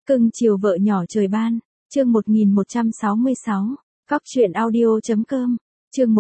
Cưng chiều vợ nhỏ trời ban, chương 1166, Cóc truyện audio.com, chương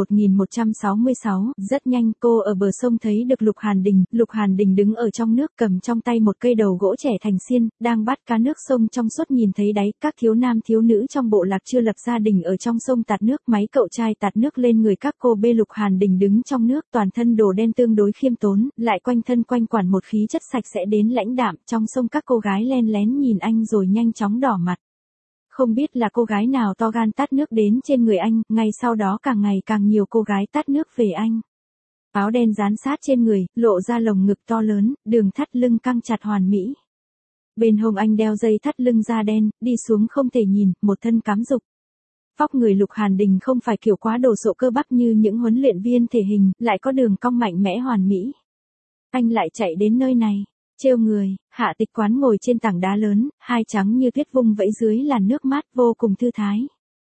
1166, rất nhanh cô ở bờ sông thấy được Lục Hàn Đình đứng ở trong nước cầm trong tay một cây đầu gỗ trẻ thành xiên, đang bắt cá nước sông trong suốt nhìn thấy đáy, các thiếu nam thiếu nữ trong bộ lạc chưa lập gia đình ở trong sông tạt nước, máy cậu trai tạt nước lên người các cô bê. Lục Hàn Đình đứng trong nước toàn thân đồ đen tương đối khiêm tốn, lại quanh thân quanh quản một khí chất sạch sẽ đến lãnh đạm, trong sông các cô gái len lén nhìn anh rồi nhanh chóng đỏ mặt. Không biết là cô gái nào to gan tát nước đến trên người anh, ngay sau đó càng ngày càng nhiều cô gái tát nước về anh. Áo đen dán sát trên người, lộ ra lồng ngực to lớn, đường thắt lưng căng chặt hoàn mỹ. Bên hông anh đeo dây thắt lưng da đen, đi xuống không thể nhìn, một thân cám dục. Vóc người Lục Hàn Đình không phải kiểu quá đồ sộ cơ bắp như những huấn luyện viên thể hình, lại có đường cong mạnh mẽ hoàn mỹ. Anh lại chạy đến nơi này. Trêu người, Hạ Tịch Quán ngồi trên tảng đá lớn, hai trắng như tuyết vung vẫy dưới làn nước mát vô cùng thư thái.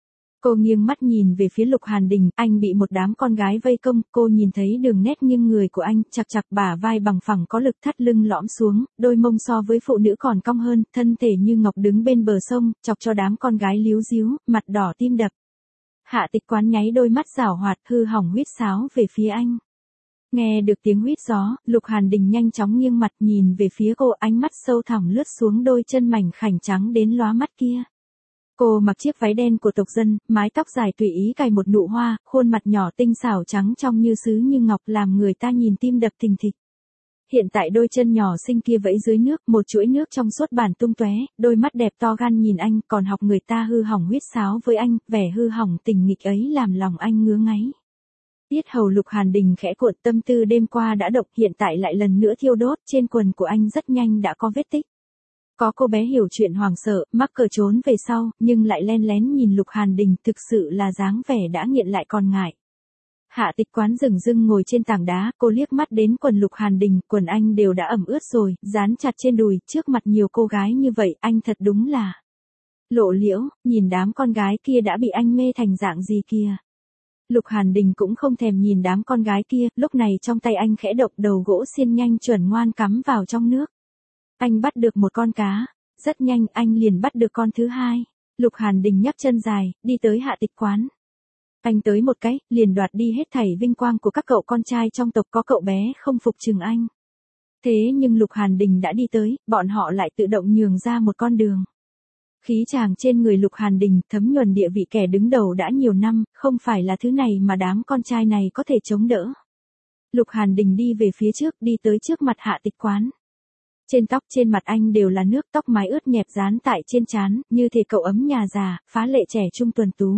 Cô nghiêng mắt nhìn về phía Lục Hàn Đình, anh bị một đám con gái vây công, cô nhìn thấy đường nét nghiêng người của anh, chặt chặt bả vai bằng phẳng có lực thắt lưng lõm xuống, đôi mông so với phụ nữ còn cong hơn, thân thể như ngọc đứng bên bờ sông, chọc cho đám con gái líu díu, mặt đỏ tim đập. Hạ Tịch Quán nháy đôi mắt giảo hoạt hư hỏng huýt sáo về phía anh. Nghe được tiếng huýt gió, Lục Hàn Đình nhanh chóng nghiêng mặt nhìn về phía cô, ánh mắt sâu thẳm lướt xuống đôi chân mảnh khảnh trắng đến lóa mắt kia. Cô mặc chiếc váy đen của tộc dân, mái tóc dài tùy ý cài một nụ hoa, khuôn mặt nhỏ tinh xảo trắng trong như sứ như ngọc làm người ta nhìn tim đập thình thịch. Hiện tại đôi chân nhỏ xinh kia vẫy dưới nước, một chuỗi nước trong suốt bản tung tóe, đôi mắt đẹp to gan nhìn anh, còn học người ta hư hỏng huýt sáo với anh, vẻ hư hỏng tình nghịch ấy làm lòng anh ngứa ngáy. Tiết hầu Lục Hàn Đình khẽ cuộn, tâm tư đêm qua đã động, hiện tại lại lần nữa thiêu đốt, trên quần của anh rất nhanh đã có vết tích. Có cô bé hiểu chuyện hoảng sợ, mắc cỡ trốn về sau, nhưng lại len lén nhìn Lục Hàn Đình, thực sự là dáng vẻ đã nghiện lại còn ngại. Hạ Tịch Quán dửng dưng ngồi trên tảng đá, cô liếc mắt đến quần Lục Hàn Đình, quần anh đều đã ẩm ướt rồi, dán chặt trên đùi, trước mặt nhiều cô gái như vậy, anh thật đúng là lộ liễu, nhìn đám con gái kia đã bị anh mê thành dạng gì kìa. Lục Hàn Đình cũng không thèm nhìn đám con gái kia, lúc này trong tay anh khẽ động, đầu gỗ xiên nhanh chuẩn ngoan cắm vào trong nước. Anh bắt được một con cá, rất nhanh anh liền bắt được con thứ hai. Lục Hàn Đình nhấc chân dài, đi tới Hạ Tịch Quán. Anh tới một cái, liền đoạt đi hết thảy vinh quang của các cậu con trai trong tộc, có cậu bé không phục chừng anh. Thế nhưng Lục Hàn Đình đã đi tới, bọn họ lại tự động nhường ra một con đường. Khí chàng trên người Lục Hàn Đình thấm nhuần địa vị kẻ đứng đầu đã nhiều năm, không phải là thứ này mà đám con trai này có thể chống đỡ. Lục Hàn Đình đi về phía trước, đi tới trước mặt Hạ Tịch Quán. Trên tóc trên mặt anh đều là nước, tóc mái ướt nhẹp dán tại trên trán, như thể cậu ấm nhà già, phá lệ trẻ trung tuần tú.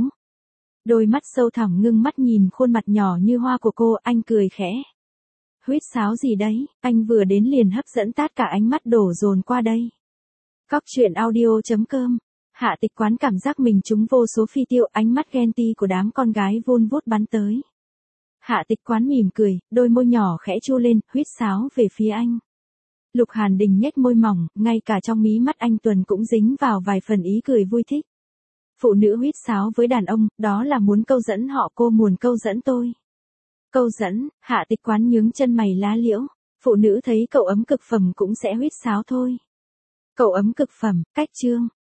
Đôi mắt sâu thẳm ngưng mắt nhìn khuôn mặt nhỏ như hoa của cô, anh cười khẽ. Huýt sáo gì đấy, anh vừa đến liền hấp dẫn tất cả ánh mắt đổ dồn qua đây. Cóc truyện audio.com, Hạ Tịch Quán cảm giác mình trúng vô số phi tiêu, ánh mắt ghen ti của đám con gái vun vút bắn tới. Hạ Tịch Quán mỉm cười, đôi môi nhỏ khẽ chu lên, huýt sáo về phía anh. Lục Hàn Đình nhếch môi mỏng, ngay cả trong mí mắt anh Tuần cũng dính vào vài phần ý cười vui thích. Phụ nữ huýt sáo với đàn ông, đó là muốn câu dẫn họ, cô muốn câu dẫn tôi. Câu dẫn, Hạ Tịch Quán nhướng chân mày lá liễu, phụ nữ thấy cậu ấm cực phẩm cũng sẽ huýt sáo thôi. Cậu ấm cực phẩm, cách chương,